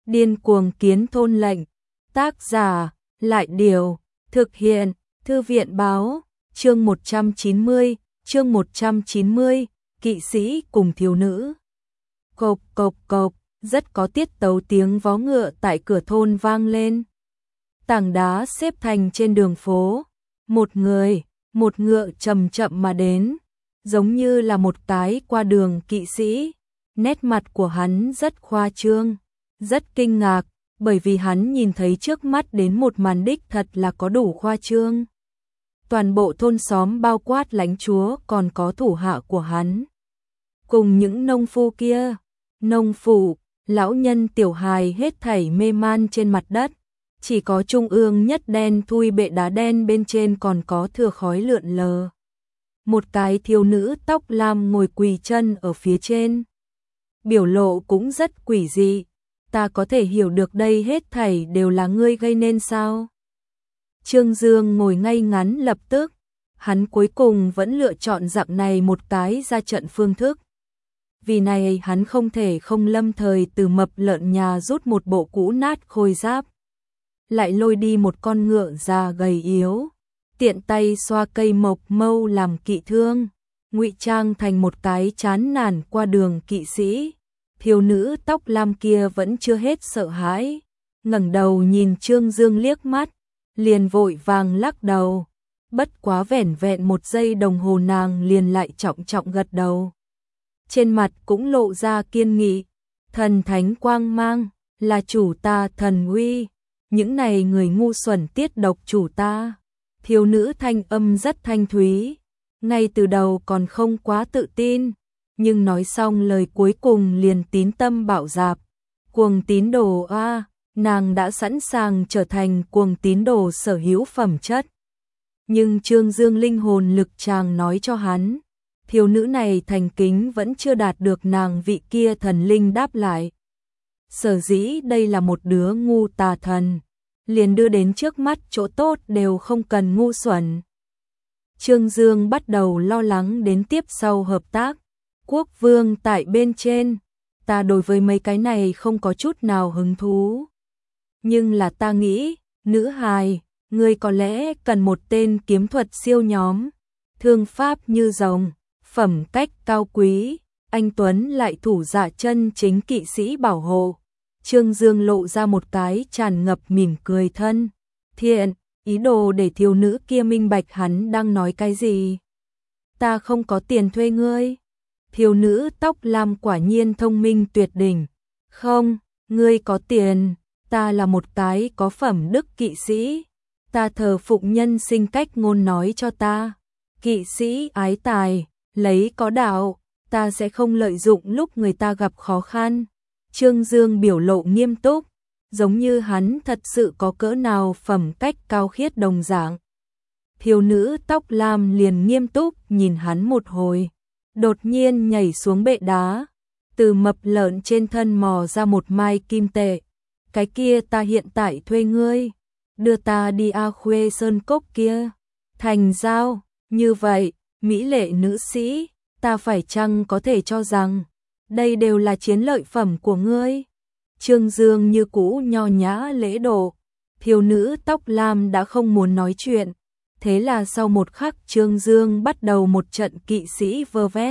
Điên cuồng kiến thôn lệnh. Tác giả, Lại Điều. Thực hiện, Thư viện báo. Chương 190, chương 190, kỵ sĩ cùng thiếu nữ. Cộp cộp cộp, rất có tiết tấu tiếng vó ngựa tại cửa thôn vang lên. Tảng đá xếp thành trên đường phố. Một người, một ngựa chậm chậm mà đến, giống như là một cái qua đường kỵ sĩ. Nét mặt của hắn rất khoa trương, rất kinh ngạc, bởi vì hắn nhìn thấy trước mắt đến một màn đích thật là có đủ khoa trương. Toàn bộ thôn xóm bao quát lãnh chúa còn có thủ hạ của hắn. Cùng những nông phu kia, nông phụ, lão nhân tiểu hài hết thảy mê man trên mặt đất. Chỉ có trung ương nhất đen thui bệ đá đen bên trên còn có thừa khói lượn lờ. Một cái thiếu nữ tóc lam ngồi quỳ chân ở phía trên. Biểu lộ cũng rất quỷ dị. Ta có thể hiểu được đây hết thảy đều là ngươi gây nên sao? Trương Dương ngồi ngay ngắn lập tức. Hắn cuối cùng vẫn lựa chọn dạng này một cái ra trận phương thức. Vì này hắn không thể không lâm thời từ mập lợn nhà rút một bộ cũ nát khôi giáp. Lại lôi đi một con ngựa già gầy yếu, tiện tay xoa cây mộc mâu làm kỵ thương, ngụy trang thành một cái chán nản qua đường kỵ sĩ. Thiếu nữ tóc lam kia vẫn chưa hết sợ hãi, ngẩng đầu nhìn Trương Dương liếc mắt, liền vội vàng lắc đầu. Bất quá vẻn vẹn một giây đồng hồ nàng liền lại trọng trọng gật đầu. Trên mặt cũng lộ ra kiên nghị, thần thánh quang mang, là chủ ta thần uy. Những này người ngu xuẩn tiết độc chủ ta. Thiếu nữ thanh âm rất thanh thúy, ngay từ đầu còn không quá tự tin, nhưng nói xong lời cuối cùng liền tín tâm bạo dạp. Cuồng tín đồ a, nàng đã sẵn sàng trở thành cuồng tín đồ sở hữu phẩm chất. Nhưng Trương Dương linh hồn lực chàng nói cho hắn, thiếu nữ này thành kính vẫn chưa đạt được nàng vị kia thần linh đáp lại. Sở dĩ đây là một đứa ngu tà thần, liền đưa đến trước mắt chỗ tốt đều không cần ngu xuẩn. Trương Dương bắt đầu lo lắng đến tiếp sau hợp tác. Quốc vương tại bên trên, ta đối với mấy cái này không có chút nào hứng thú. Nhưng là ta nghĩ, nữ hài, ngươi có lẽ cần một tên kiếm thuật siêu nhóm, thương pháp như rồng, phẩm cách cao quý, anh tuấn lại thủ dạ chân chính kỵ sĩ bảo hộ. Trương Dương lộ ra một cái tràn ngập mỉm cười thân thiện, ý đồ để thiếu nữ kia minh bạch hắn đang nói cái gì. Ta không có tiền thuê ngươi. Thiếu nữ tóc lam quả nhiên thông minh tuyệt đỉnh. Không, ngươi có tiền, ta là một cái có phẩm đức kỵ sĩ. Ta thờ phụng nhân sinh cách ngôn nói cho ta. Kỵ sĩ ái tài, lấy có đạo, ta sẽ không lợi dụng lúc người ta gặp khó khăn. Trương Dương biểu lộ nghiêm túc, giống như hắn thật sự có cỡ nào phẩm cách cao khiết đồng dạng. Thiếu nữ tóc lam liền nghiêm túc nhìn hắn một hồi, đột nhiên nhảy xuống bệ đá, từ mập lợn trên thân mò ra một mai kim tệ. Cái kia ta hiện tại thuê ngươi, đưa ta đi A Khuê Sơn Cốc kia, thành giao. Như vậy, mỹ lệ nữ sĩ, ta phải chăng có thể cho rằng đây đều là chiến lợi phẩm của ngươi? Trương Dương như cũ nho nhã lễ độ. Thiếu nữ tóc lam đã không muốn nói chuyện. Thế là sau một khắc Trương Dương bắt đầu một trận kỵ sĩ vơ vét.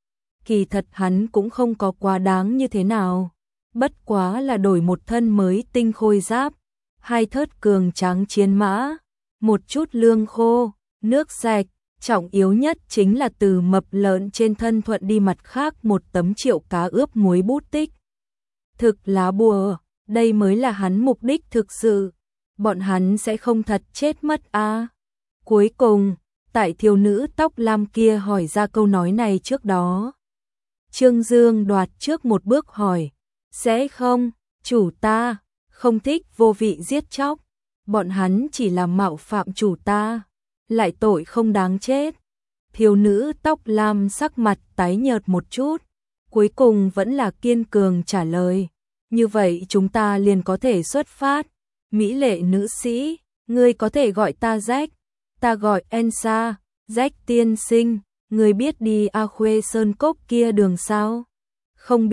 Kỳ thật hắn cũng không có quá đáng như thế nào. Bất quá là đổi một thân mới tinh khôi giáp, 2 thớt cường tráng chiến mã, một chút lương khô, nước sạch. Trọng yếu nhất chính là từ mập lợn trên thân thuận đi mặt khác một tấm triệu cá ướp muối bút tích. Thực lá bùa, đây mới là hắn mục đích thực sự. Bọn hắn sẽ không thật chết mất a. Cuối cùng, tại thiếu nữ tóc lam kia hỏi ra câu nói này trước đó, Trương Dương đoạt trước một bước hỏi, sẽ không, chủ ta, không thích vô vị giết chóc. Bọn hắn chỉ là mạo phạm chủ ta, lại tội không đáng chết. Thiếu nữ tóc lam sắc mặt tái nhợt một chút, cuối cùng vẫn là kiên cường trả lời, như vậy chúng ta liền có thể xuất phát. Mỹ lệ nữ sĩ, ngươi có thể gọi ta Jack, ta gọi Elsa. Jack tiên sinh, ngươi biết đi A Khuê Sơn Cốc kia đường sao? Không biết,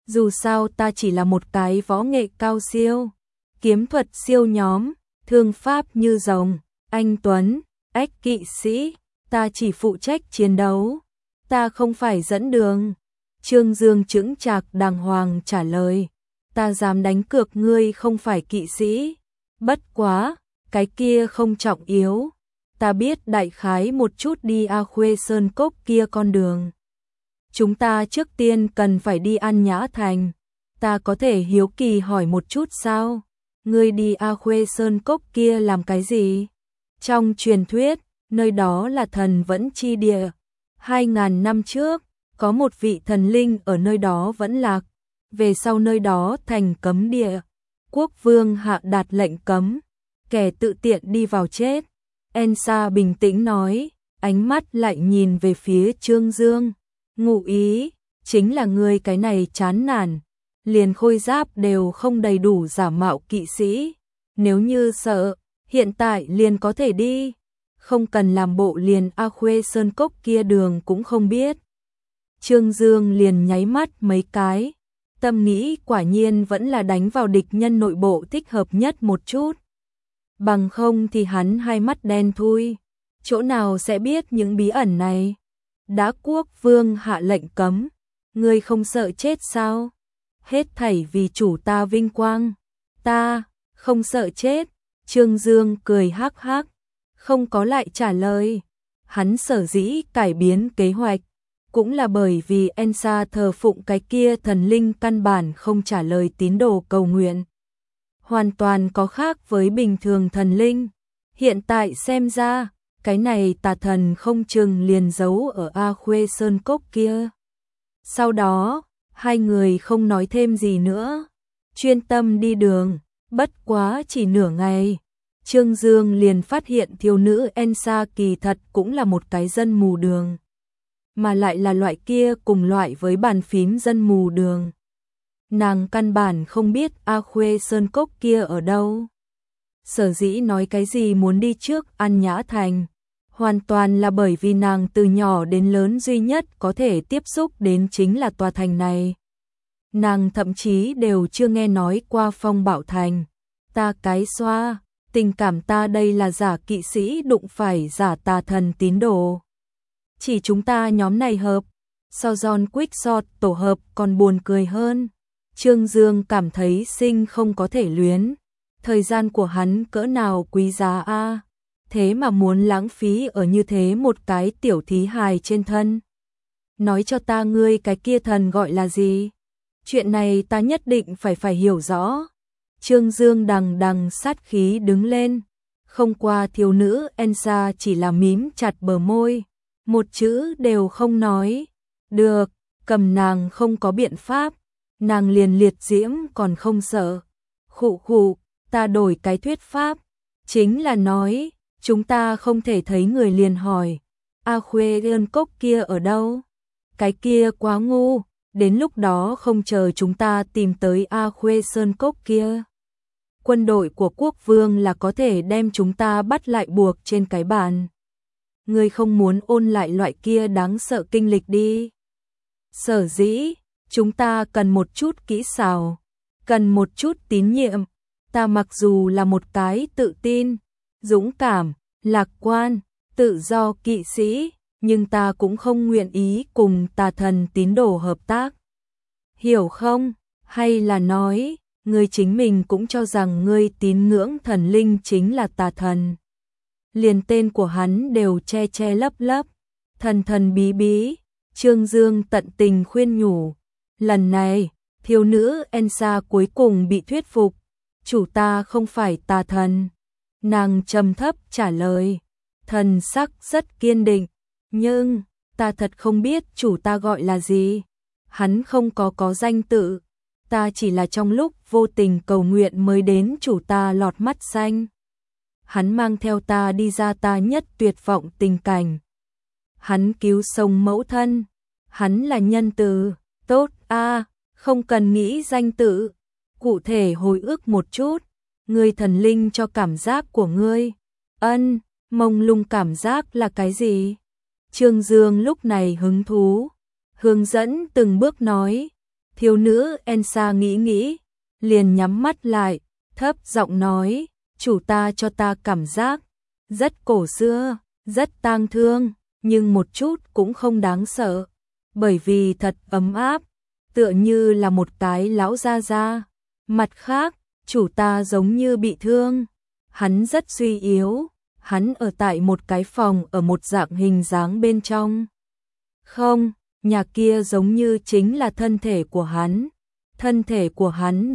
Dù sao ta chỉ là một cái võ nghệ cao siêu, kiếm thuật siêu nhóm, thương pháp như rồng, anh Tuấn, ách kỵ sĩ, ta chỉ phụ trách chiến đấu, ta không phải dẫn đường. Trương Dương chững chạc đàng hoàng trả lời, ta dám đánh cược ngươi không phải kỵ sĩ, bất quá, cái kia không trọng yếu, ta biết đại khái một chút đi A Khuê Sơn Cốc kia con đường. Chúng ta trước tiên cần phải đi An Nhã Thành, ta có thể hiếu kỳ hỏi một chút sao? Ngươi đi A Khuê Sơn Cốc kia làm cái gì? Trong truyền thuyết, nơi đó là thần vẫn chi địa. 2000 năm trước, có một vị thần linh ở nơi đó vẫn lạc. Về sau nơi đó thành cấm địa. Quốc vương hạ đạt lệnh cấm. Kẻ tự tiện đi vào chết. Ensa bình tĩnh nói, ánh mắt lại nhìn về phía Trương Dương. Ngụ ý, chính là ngươi cái này chán nản. Liền khôi giáp đều không đầy đủ giả mạo kỵ sĩ. Nếu như sợ, hiện tại liền có thể đi. Không cần làm bộ liền A Khuê Sơn Cốc kia đường cũng không biết. Trương Dương liền nháy mắt mấy cái. Tâm nghĩ quả nhiên vẫn là đánh vào địch nhân nội bộ thích hợp nhất một chút. Bằng không thì hắn hai mắt đen thui. Chỗ nào sẽ biết những bí ẩn này? Đã quốc vương hạ lệnh cấm. Ngươi không sợ chết sao? Hết thảy vì chủ ta vinh quang. Ta không sợ chết. Trương Dương cười hắc hắc, không có lại trả lời. Hắn sở dĩ cải biến kế hoạch, cũng là bởi vì Ensa thờ phụng cái kia thần linh căn bản không trả lời tín đồ cầu nguyện. Hoàn toàn có khác với bình thường thần linh. Hiện tại xem ra, cái này tà thần không chừng liền giấu ở A Khuê Sơn Cốc kia. Sau đó, hai người không nói thêm gì nữa, chuyên tâm đi đường, bất quá chỉ nửa ngày. Trương Dương liền phát hiện thiếu nữ Ensa kỳ thật cũng là một cái dân mù đường. Mà lại là loại kia cùng loại với bàn phím dân mù đường. Nàng căn bản không biết A Khuê Sơn Cốc kia ở đâu. Sở dĩ nói cái gì muốn đi trước An Nhã Thành, hoàn toàn là bởi vì nàng từ nhỏ đến lớn duy nhất có thể tiếp xúc đến chính là tòa thành này. Nàng thậm chí đều chưa nghe nói qua Phong Bảo Thành. Ta cái xoa, tình cảm ta đây là giả kỵ sĩ đụng phải giả tà thần tín đồ. Chỉ chúng ta nhóm này hợp, so John Quickshot tổ hợp còn buồn cười hơn. Trương Dương cảm thấy sinh không có thể luyến. Thời gian của hắn cỡ nào quý giá a, thế mà muốn lãng phí ở như thế một cái tiểu thí hài trên thân. Nói cho ta ngươi cái kia thần gọi là gì? Chuyện này ta nhất định phải hiểu rõ. Trương Dương đằng đằng sát khí đứng lên. Không qua thiếu nữ Ensa chỉ là mím chặt bờ môi, một chữ đều không nói. Được, cầm nàng không có biện pháp. Nàng liền liệt diễm còn không sợ. Khụ khụ, ta đổi cái thuyết pháp. Chính là nói, chúng ta không thể thấy người liền hỏi. A Khuê Sơn Cốc kia ở đâu? Cái kia quá ngu, đến lúc đó không chờ chúng ta tìm tới A Khuê Sơn Cốc kia. Quân đội của quốc vương là có thể đem chúng ta bắt lại buộc trên cái bàn. Ngươi không muốn ôn lại loại kia đáng sợ kinh lịch đi. Sở dĩ, chúng ta cần một chút kỹ xảo, cần một chút tín nhiệm. Ta mặc dù là một cái tự tin, dũng cảm, lạc quan, tự do kỵ sĩ, nhưng ta cũng không nguyện ý cùng tà thần tín đồ hợp tác. Hiểu không? Hay là nói, ngươi chính mình cũng cho rằng ngươi tín ngưỡng thần linh chính là tà thần. Liền tên của hắn đều che che lấp lấp, thần thần bí bí. Trương Dương tận tình khuyên nhủ. Lần này, thiếu nữ Ensa cuối cùng bị thuyết phục. Chủ ta không phải tà thần. Nàng trầm thấp trả lời. Thần sắc rất kiên định. Nhưng, ta thật không biết chủ ta gọi là gì. Hắn không có danh tự. Ta chỉ là trong lúc vô tình cầu nguyện mới đến chủ ta lọt mắt xanh. Hắn mang theo ta đi ra ta nhất tuyệt vọng tình cảnh. Hắn cứu sống mẫu thân. Hắn là nhân từ. Tốt a, không cần nghĩ danh tự. Cụ thể hồi ức một chút. Ngươi thần linh cho cảm giác của ngươi. Mông lung cảm giác là cái gì? Trương Dương lúc này hứng thú. Hướng dẫn từng bước nói. Thiếu nữ Elsa nghĩ, liền nhắm mắt lại, thấp giọng nói, chủ ta cho ta cảm giác rất cổ xưa, rất tang thương, nhưng một chút cũng không đáng sợ, bởi vì thật ấm áp, tựa như là một cái lão gia gia. Mặt khác, chủ ta giống như bị thương, hắn rất suy yếu, hắn ở tại một cái phòng ở một dạng hình dáng bên trong. Không, nhà kia giống như chính là thân thể của hắn. Thân thể của hắn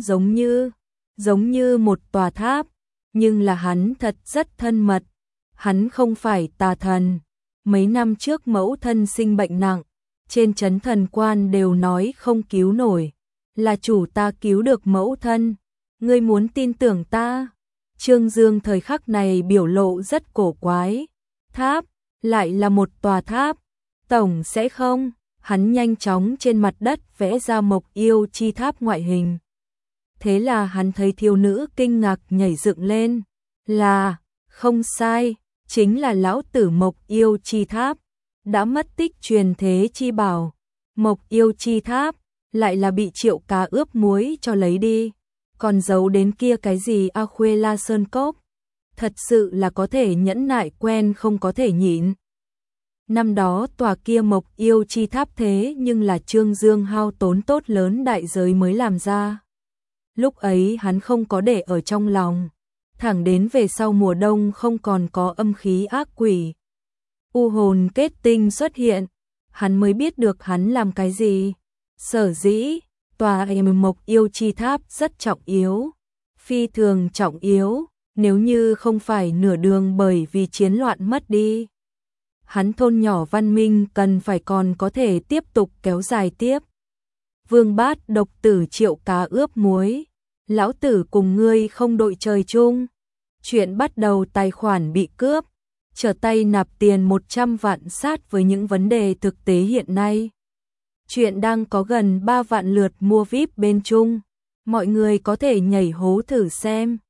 giống như một tòa tháp, nhưng là hắn thật rất thân mật. Hắn không phải tà thần. Mấy năm trước mẫu thân sinh bệnh nặng, trên trấn thần quan đều nói không cứu nổi, là chủ ta cứu được mẫu thân. Ngươi muốn tin tưởng ta? Trương Dương thời khắc này biểu lộ rất cổ quái. Tháp, lại là một tòa tháp, tổng sẽ không? Hắn nhanh chóng trên mặt đất vẽ ra Mộc Yêu Chi Tháp ngoại hình. Thế là hắn thấy thiếu nữ kinh ngạc nhảy dựng lên, là, không sai, chính là lão tử Mộc Yêu Chi Tháp, đã mất tích truyền thế chi bảo. Mộc Yêu Chi Tháp, lại là bị Triệu Cá ướp muối cho lấy đi, còn giấu đến kia cái gì A Khuê La Sơn Cốc, thật sự là có thể nhẫn nại quen không có thể nhịn. Năm đó tòa kia Mộc Yêu Chi Tháp thế nhưng là Trương Dương hao tốn tốt lớn đại giới mới làm ra. Lúc ấy hắn không có để ở trong lòng, thẳng đến về sau mùa đông không còn có âm khí ác quỷ, u hồn kết tinh xuất hiện, hắn mới biết được hắn làm cái gì. Sở dĩ, tòa Mộc Yêu Chi Tháp rất trọng yếu, phi thường trọng yếu, nếu như không phải nửa đường bởi vì chiến loạn mất đi, hắn thôn nhỏ văn minh cần phải còn có thể tiếp tục kéo dài tiếp. Vương Bát độc tử Triệu Cá ướp muối, lão tử cùng ngươi không đội trời chung. Chuyện bắt đầu tài khoản bị cướp, trở tay nạp tiền 100 vạn sát với những vấn đề thực tế hiện nay. Chuyện đang có gần 3 vạn lượt mua VIP bên chung, mọi người có thể nhảy hố thử xem.